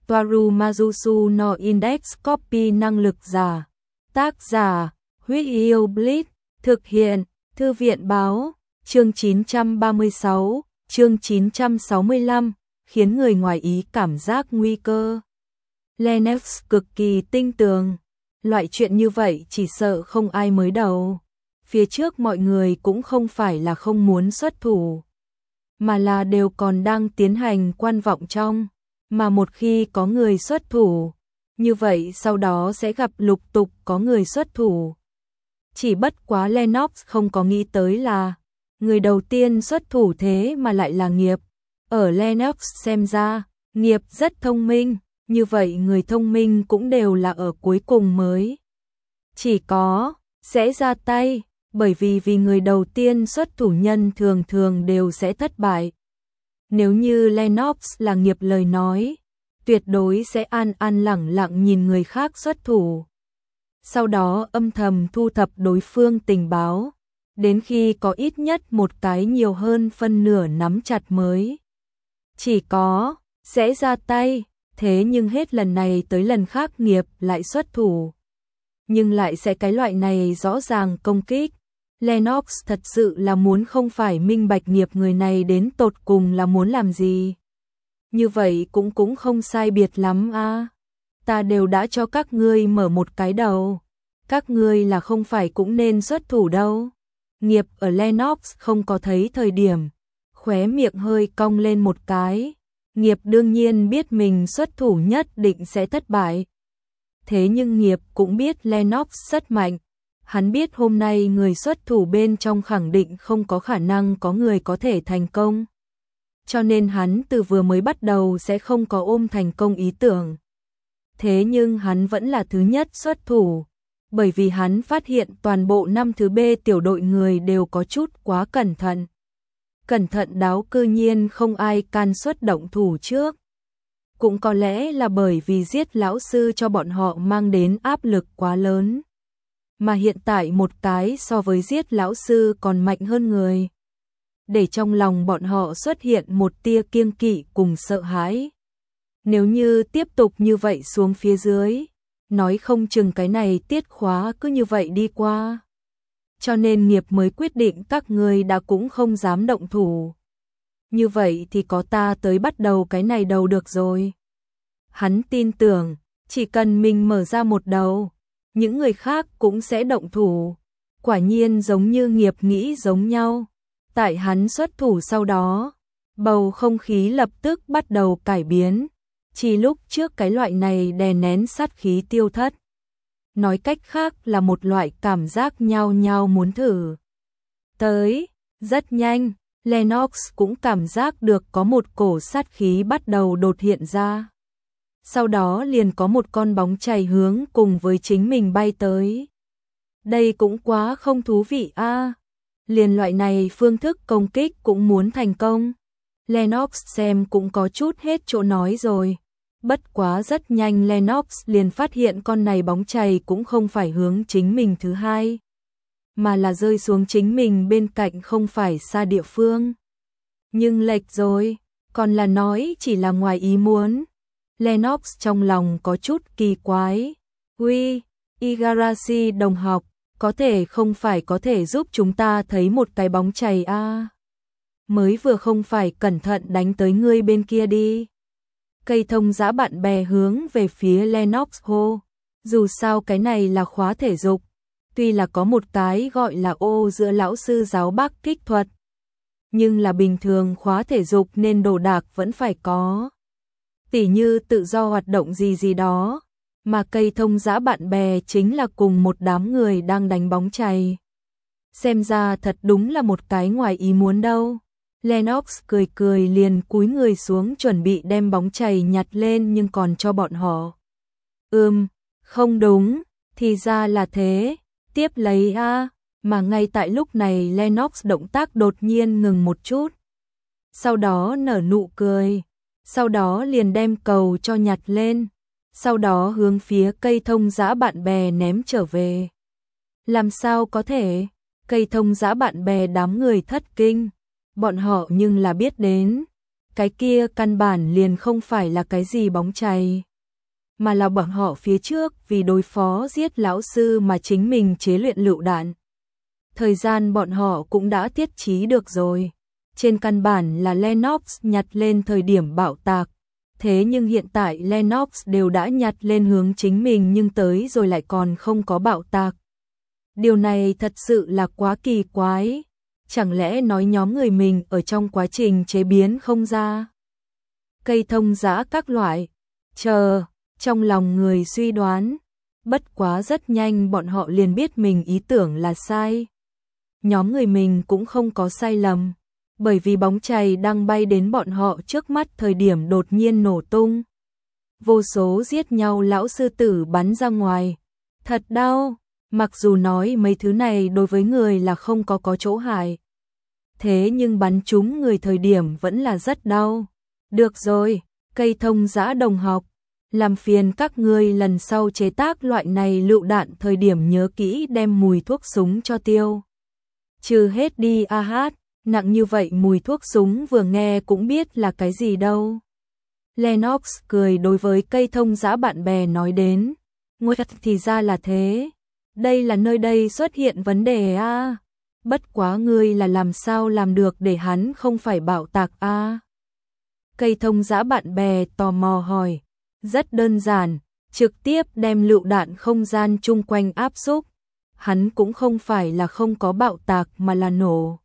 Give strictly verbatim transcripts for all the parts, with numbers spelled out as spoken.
Toaru Majusu no Index Copy năng lực giả. Tác giả, Huyết Yêu Blitz, thực hiện, Thư viện báo, chương chín trăm ba mươi sáu, chương chín trăm sáu mươi lăm, khiến người ngoài ý cảm giác nguy cơ. Lennox cực kỳ tinh tường, loại chuyện như vậy chỉ sợ không ai mới đầu. Phía trước mọi người cũng không phải là không muốn xuất thủ, mà là đều còn đang tiến hành quan vọng trong, mà một khi có người xuất thủ, như vậy sau đó sẽ gặp lục tục có người xuất thủ. Chỉ bất quá Lennox không có nghĩ tới là người đầu tiên xuất thủ thế mà lại là Nghiệp. Ở Lennox xem ra, Nghiệp rất thông minh, như vậy người thông minh cũng đều là ở cuối cùng mới chỉ có sẽ ra tay, bởi vì vì người đầu tiên xuất thủ nhân thường thường đều sẽ thất bại. Nếu như Lennox là Nghiệp lời nói, tuyệt đối sẽ an an lẳng lặng nhìn người khác xuất thủ, sau đó âm thầm thu thập đối phương tình báo, đến khi có ít nhất một cái nhiều hơn phân nửa nắm chặt mới chỉ có sẽ ra tay. Thế nhưng hết lần này tới lần khác Nghiệp lại xuất thủ, nhưng lại sẽ cái loại này rõ ràng công kích. Lennox thật sự là muốn không phải minh bạch Nghiệp người này đến tột cùng là muốn làm gì. Như vậy cũng cũng không sai biệt lắm a. À. Ta đều đã cho các ngươi mở một cái đầu, các ngươi là không phải cũng nên xuất thủ đâu. Nghiệp ở Lennox không có thấy thời điểm, khóe miệng hơi cong lên một cái. Nghiệp đương nhiên biết mình xuất thủ nhất định sẽ thất bại. Thế nhưng Nghiệp cũng biết Lennox rất mạnh. Hắn biết hôm nay người xuất thủ bên trong khẳng định không có khả năng có người có thể thành công. Cho nên hắn từ vừa mới bắt đầu sẽ không có ôm thành công ý tưởng. Thế nhưng hắn vẫn là thứ nhất xuất thủ, bởi vì hắn phát hiện toàn bộ năm thứ B tiểu đội người đều có chút quá cẩn thận. Cẩn thận đáo cư nhiên không ai can xuất động thủ trước. Cũng có lẽ là bởi vì giết lão sư cho bọn họ mang đến áp lực quá lớn. Mà hiện tại một cái so với giết lão sư còn mạnh hơn người, để trong lòng bọn họ xuất hiện một tia kiêng kỵ cùng sợ hãi. Nếu như tiếp tục như vậy xuống phía dưới, nói không chừng cái này tiết khóa cứ như vậy đi qua. Cho nên Nghiệp mới quyết định các ngươi đã cũng không dám động thủ. Như vậy thì có ta tới bắt đầu cái này đầu được rồi. Hắn tin tưởng, chỉ cần mình mở ra một đầu, những người khác cũng sẽ động thủ. Quả nhiên giống như Nghiệp nghĩ giống nhau. Tại hắn xuất thủ sau đó, bầu không khí lập tức bắt đầu cải biến. Chỉ lúc trước cái loại này đè nén sát khí tiêu thất. Nói cách khác là một loại cảm giác nhao nhao muốn thử. Tới, rất nhanh, Lennox cũng cảm giác được có một cổ sát khí bắt đầu đột hiện ra. Sau đó liền có một con bóng chày hướng cùng với chính mình bay tới. Đây cũng quá không thú vị a. À. Liền loại này phương thức công kích cũng muốn thành công. Lennox xem cũng có chút hết chỗ nói rồi. Bất quá rất nhanh Lennox liền phát hiện con này bóng chày cũng không phải hướng chính mình thứ hai, mà là rơi xuống chính mình bên cạnh không phải xa địa phương. Nhưng lệch rồi, còn là nói chỉ là ngoài ý muốn. Lennox trong lòng có chút kỳ quái. Uy, Igarashi đồng học, có thể không phải có thể giúp chúng ta thấy một cái bóng chày a? À? Mới vừa không phải cẩn thận đánh tới ngươi bên kia đi. Cây thông giã bạn bè hướng về phía Lennox hô. Dù sao cái này là khóa thể dục, tuy là có một cái gọi là ô giữa lão sư giáo bác kích thuật, nhưng là bình thường khóa thể dục nên đồ đạc vẫn phải có. Tỉ như tự do hoạt động gì gì đó, mà cây thông giã bạn bè chính là cùng một đám người đang đánh bóng chày. Xem ra thật đúng là một cái ngoài ý muốn đâu. Lennox cười cười liền cúi người xuống chuẩn bị đem bóng chày nhặt lên nhưng còn cho bọn họ. Ừm, không đúng, thì ra là thế, tiếp lấy a. Mà ngay tại lúc này Lennox động tác đột nhiên ngừng một chút. Sau đó nở nụ cười, sau đó liền đem cầu cho nhặt lên, sau đó hướng phía cây thông giã bạn bè ném trở về. Làm sao có thể? Cây thông giã bạn bè đám người thất kinh. Bọn họ nhưng là biết đến, cái kia căn bản liền không phải là cái gì bóng chày, mà là bọn họ phía trước vì đối phó giết lão sư mà chính mình chế luyện lựu đạn. Thời gian bọn họ cũng đã thiết trí được rồi. Trên căn bản là Lennox nhặt lên thời điểm bạo tạc. Thế nhưng hiện tại Lennox đều đã nhặt lên hướng chính mình nhưng tới rồi lại còn không có bạo tạc. Điều này thật sự là quá kỳ quái. Chẳng lẽ nói nhóm người mình ở trong quá trình chế biến không ra cây thông giã các loại? Chờ, trong lòng người suy đoán. Bất quá rất nhanh bọn họ liền biết mình ý tưởng là sai. Nhóm người mình cũng không có sai lầm. Bởi vì bóng chày đang bay đến bọn họ trước mắt thời điểm đột nhiên nổ tung. Vô số giết nhau lão sư tử bắn ra ngoài. Thật đau, mặc dù nói mấy thứ này đối với người là không có có chỗ hại. Thế nhưng bắn trúng người thời điểm vẫn là rất đau. Được rồi, cây thông giã đồng học. Làm phiền các ngươi lần sau chế tác loại này lựu đạn thời điểm nhớ kỹ đem mùi thuốc súng cho tiêu. Trừ hết đi a hát. Nặng như vậy mùi thuốc súng vừa nghe cũng biết là cái gì đâu. Lennox cười đối với cây thông giã bạn bè nói đến. Ngôi thật thì ra là thế. Đây là nơi đây xuất hiện vấn đề a. À. Bất quá ngươi là làm sao làm được để hắn không phải bạo tạc a. À. Cây thông giã bạn bè tò mò hỏi. Rất đơn giản, trực tiếp đem lựu đạn không gian chung quanh áp xúc. Hắn cũng không phải là không có bạo tạc mà là nổ.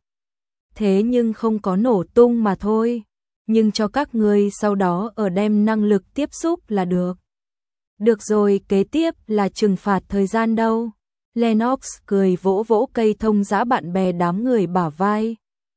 Thế nhưng không có nổ tung mà thôi. Nhưng cho các ngươi sau đó ở đem năng lực tiếp xúc là được. Được rồi, kế tiếp là trừng phạt thời gian đâu. Lennox cười vỗ vỗ cây thông giã bạn bè đám người bả vai.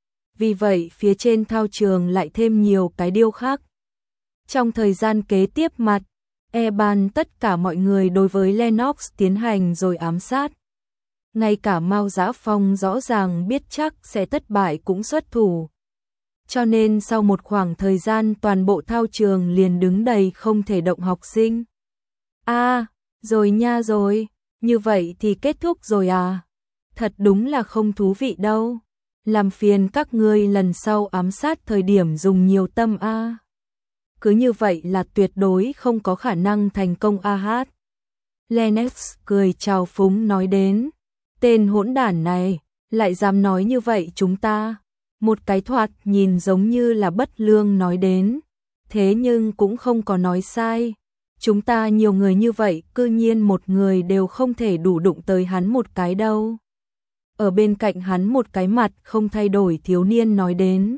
Vì vậy phía trên thao trường lại thêm nhiều cái điêu khắc. Trong thời gian kế tiếp mặt, E-ban tất cả mọi người đối với Lennox tiến hành rồi ám sát. Ngay cả Mao Dã Phong rõ ràng biết chắc sẽ thất bại cũng xuất thủ. Cho nên sau một khoảng thời gian toàn bộ thao trường liền đứng đầy không thể động học sinh. A, à, rồi nha rồi, như vậy thì kết thúc rồi à? Thật đúng là không thú vị đâu. Làm phiền các ngươi lần sau ám sát thời điểm dùng nhiều tâm a. À. Cứ như vậy là tuyệt đối không có khả năng thành công a hát. Lennox cười chào phúng nói đến. Tên hỗn đản này, lại dám nói như vậy chúng ta. Một cái thoạt nhìn giống như là bất lương nói đến. Thế nhưng cũng không có nói sai. Chúng ta nhiều người như vậy, cư nhiên một người đều không thể đủ đụng tới hắn một cái đâu. Ở bên cạnh hắn một cái mặt không thay đổi thiếu niên nói đến.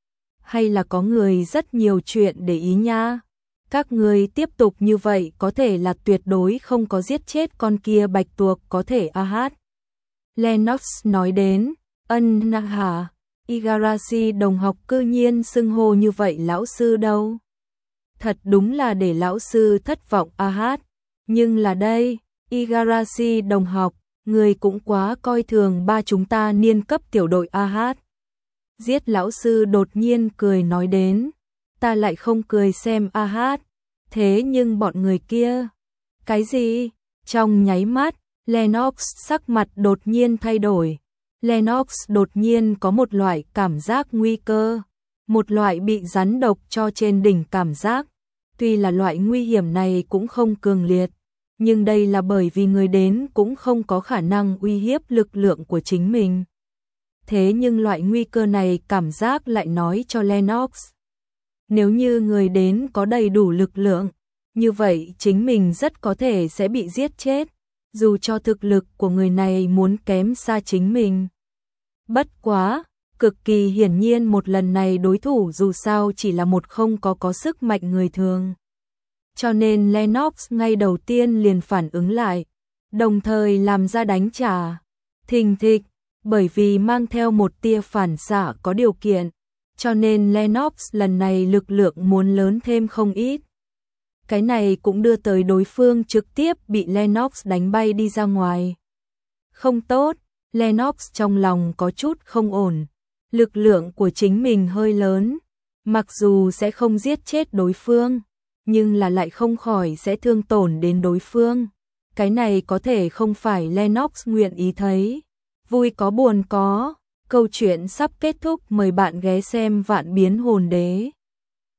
Hay là có người rất nhiều chuyện để ý nha. Các người tiếp tục như vậy có thể là tuyệt đối không có giết chết con kia bạch tuộc có thể a hát. Lennox nói đến, ân na hả, Igarashi đồng học cư nhiên xưng hô như vậy lão sư đâu. Thật đúng là để lão sư thất vọng a hát. Nhưng là đây, Igarashi đồng học, người cũng quá coi thường ba chúng ta niên cấp tiểu đội a hát. Giết lão sư đột nhiên cười nói đến, ta lại không cười xem a hát. Thế nhưng bọn người kia, cái gì? Trong nháy mắt, Lennox sắc mặt đột nhiên thay đổi. Lennox đột nhiên có một loại cảm giác nguy cơ, một loại bị rắn độc cho trên đỉnh cảm giác. Tuy là loại nguy hiểm này cũng không cường liệt, nhưng đây là bởi vì người đến cũng không có khả năng uy hiếp lực lượng của chính mình. Thế nhưng loại nguy cơ này cảm giác lại nói cho Lennox. Nếu như người đến có đầy đủ lực lượng, như vậy chính mình rất có thể sẽ bị giết chết, dù cho thực lực của người này muốn kém xa chính mình. Bất quá, cực kỳ hiển nhiên một lần này đối thủ dù sao chỉ là một không có có sức mạnh người thường. Cho nên Lennox ngay đầu tiên liền phản ứng lại, đồng thời làm ra đánh trả. Thình thịch, bởi vì mang theo một tia phản xạ có điều kiện, cho nên Lennox lần này lực lượng muốn lớn thêm không ít. Cái này cũng đưa tới đối phương trực tiếp bị Lennox đánh bay đi ra ngoài. Không tốt, Lennox trong lòng có chút không ổn. Lực lượng của chính mình hơi lớn, mặc dù sẽ không giết chết đối phương, nhưng là lại không khỏi sẽ thương tổn đến đối phương. Cái này có thể không phải Lennox nguyện ý thấy. Vui có buồn có, câu chuyện sắp kết thúc, mời bạn ghé xem Vạn Biến Hồn Đế.